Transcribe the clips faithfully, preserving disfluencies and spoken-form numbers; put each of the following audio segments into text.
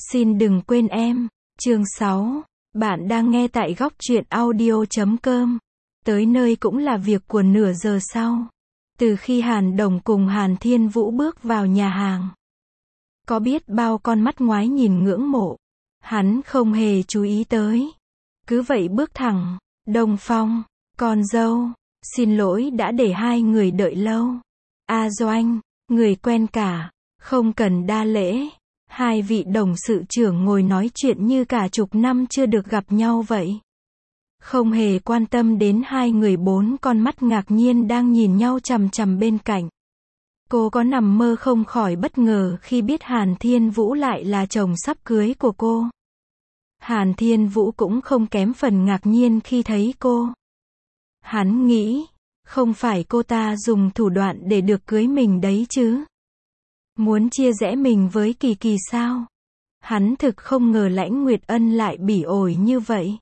Xin đừng quên em. Chương sáu. Bạn đang nghe tại góc truyện audio chấm com. Tới nơi cũng là việc của nửa giờ sau. Từ khi Hàn Đồng cùng Hàn Thiên Vũ bước vào nhà hàng, có biết bao con mắt ngoái nhìn ngưỡng mộ. Hắn không hề chú ý tới. Cứ vậy bước thẳng. Đông Phong, con dâu, xin lỗi đã để hai người đợi lâu. A Doanh, người quen cả, không cần đa lễ. Hai vị đồng sự trưởng ngồi nói chuyện như cả chục năm chưa được gặp nhau vậy. Không hề quan tâm đến hai người bốn con mắt ngạc nhiên đang nhìn nhau chằm chằm bên cạnh. Cô có nằm mơ không khỏi bất ngờ khi biết Hàn Thiên Vũ lại là chồng sắp cưới của cô. Hàn Thiên Vũ cũng không kém phần ngạc nhiên khi thấy cô. Hắn nghĩ, không phải cô ta dùng thủ đoạn để được cưới mình đấy chứ? Muốn chia rẽ mình với Kỳ Kỳ sao? Hắn thực không ngờ Lãnh Nguyệt Ân lại bỉ ổi như vậy.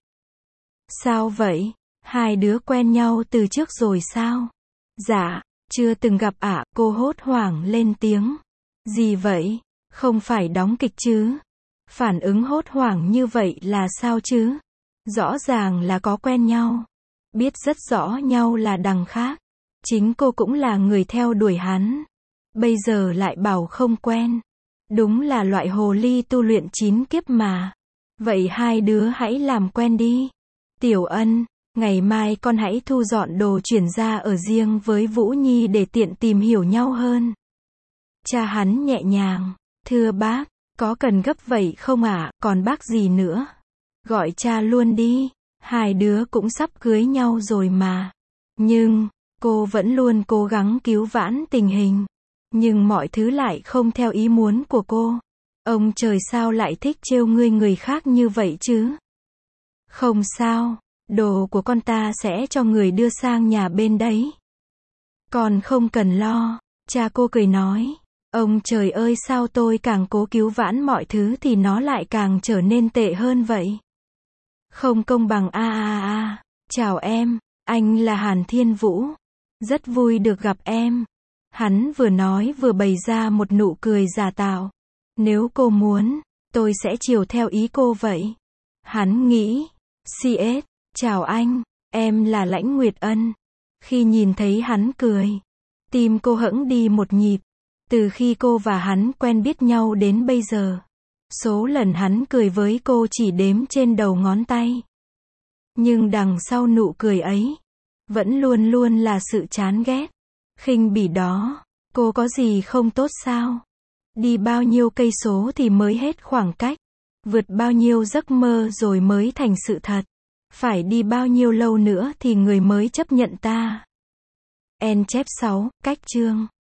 Sao vậy? Hai đứa quen nhau từ trước rồi sao? Dạ, chưa từng gặp ạ, cô hốt hoảng lên tiếng. Gì vậy? Không phải đóng kịch chứ? Phản ứng hốt hoảng như vậy là sao chứ? Rõ ràng là có quen nhau. Biết rất rõ nhau là đằng khác. Chính cô cũng là người theo đuổi hắn. Bây giờ lại bảo không quen. Đúng là loại hồ ly tu luyện chín kiếp mà. Vậy hai đứa hãy làm quen đi. Tiểu Ân, ngày mai con hãy thu dọn đồ chuyển ra ở riêng với Vũ Nhi để tiện tìm hiểu nhau hơn. Cha hắn nhẹ nhàng. Thưa bác, có cần gấp vậy không ạ? À? Còn bác gì nữa? Gọi cha luôn đi. Hai đứa cũng sắp cưới nhau rồi mà. Nhưng, cô vẫn luôn cố gắng cứu vãn tình hình. Nhưng mọi thứ lại không theo ý muốn của cô. Ông trời sao lại thích trêu ngươi người khác như vậy chứ? Không sao, đồ của con ta sẽ cho người đưa sang nhà bên đấy. Còn không cần lo, cha cô cười nói. Ông trời ơi, sao tôi càng cố cứu vãn mọi thứ thì nó lại càng trở nên tệ hơn vậy? Không công bằng a a a. Chào em, anh là Hàn Thiên Vũ. Rất vui được gặp em. Hắn vừa nói vừa bày ra một nụ cười giả tạo. Nếu cô muốn, tôi sẽ chiều theo ý cô vậy. Hắn nghĩ. xê ét, chào anh, em là Lãnh Nguyệt Ân. Khi nhìn thấy hắn cười, tim cô hững đi một nhịp. Từ khi cô và hắn quen biết nhau đến bây giờ, số lần hắn cười với cô chỉ đếm trên đầu ngón tay. Nhưng đằng sau nụ cười ấy, vẫn luôn luôn là sự chán ghét, khinh bỉ đó. Cô có gì không tốt sao? Đi bao nhiêu cây số thì mới hết khoảng cách? Vượt bao nhiêu giấc mơ rồi mới thành sự thật? Phải đi bao nhiêu lâu nữa thì người mới chấp nhận ta? En chép sáu, cách chương